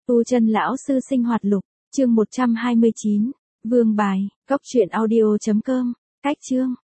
Tu Chân Lão Sư Sinh Hoạt Lục, chương 129, Vương Bài, Cốc truyện audio.com, Cách chương.